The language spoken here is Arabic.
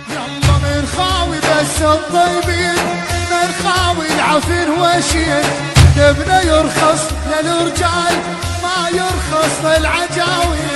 يلا نرخاوي بس الطيبين، نرخاوي العفن وشين، دبنا يرخص للرجال ما يرخص للعجاوين.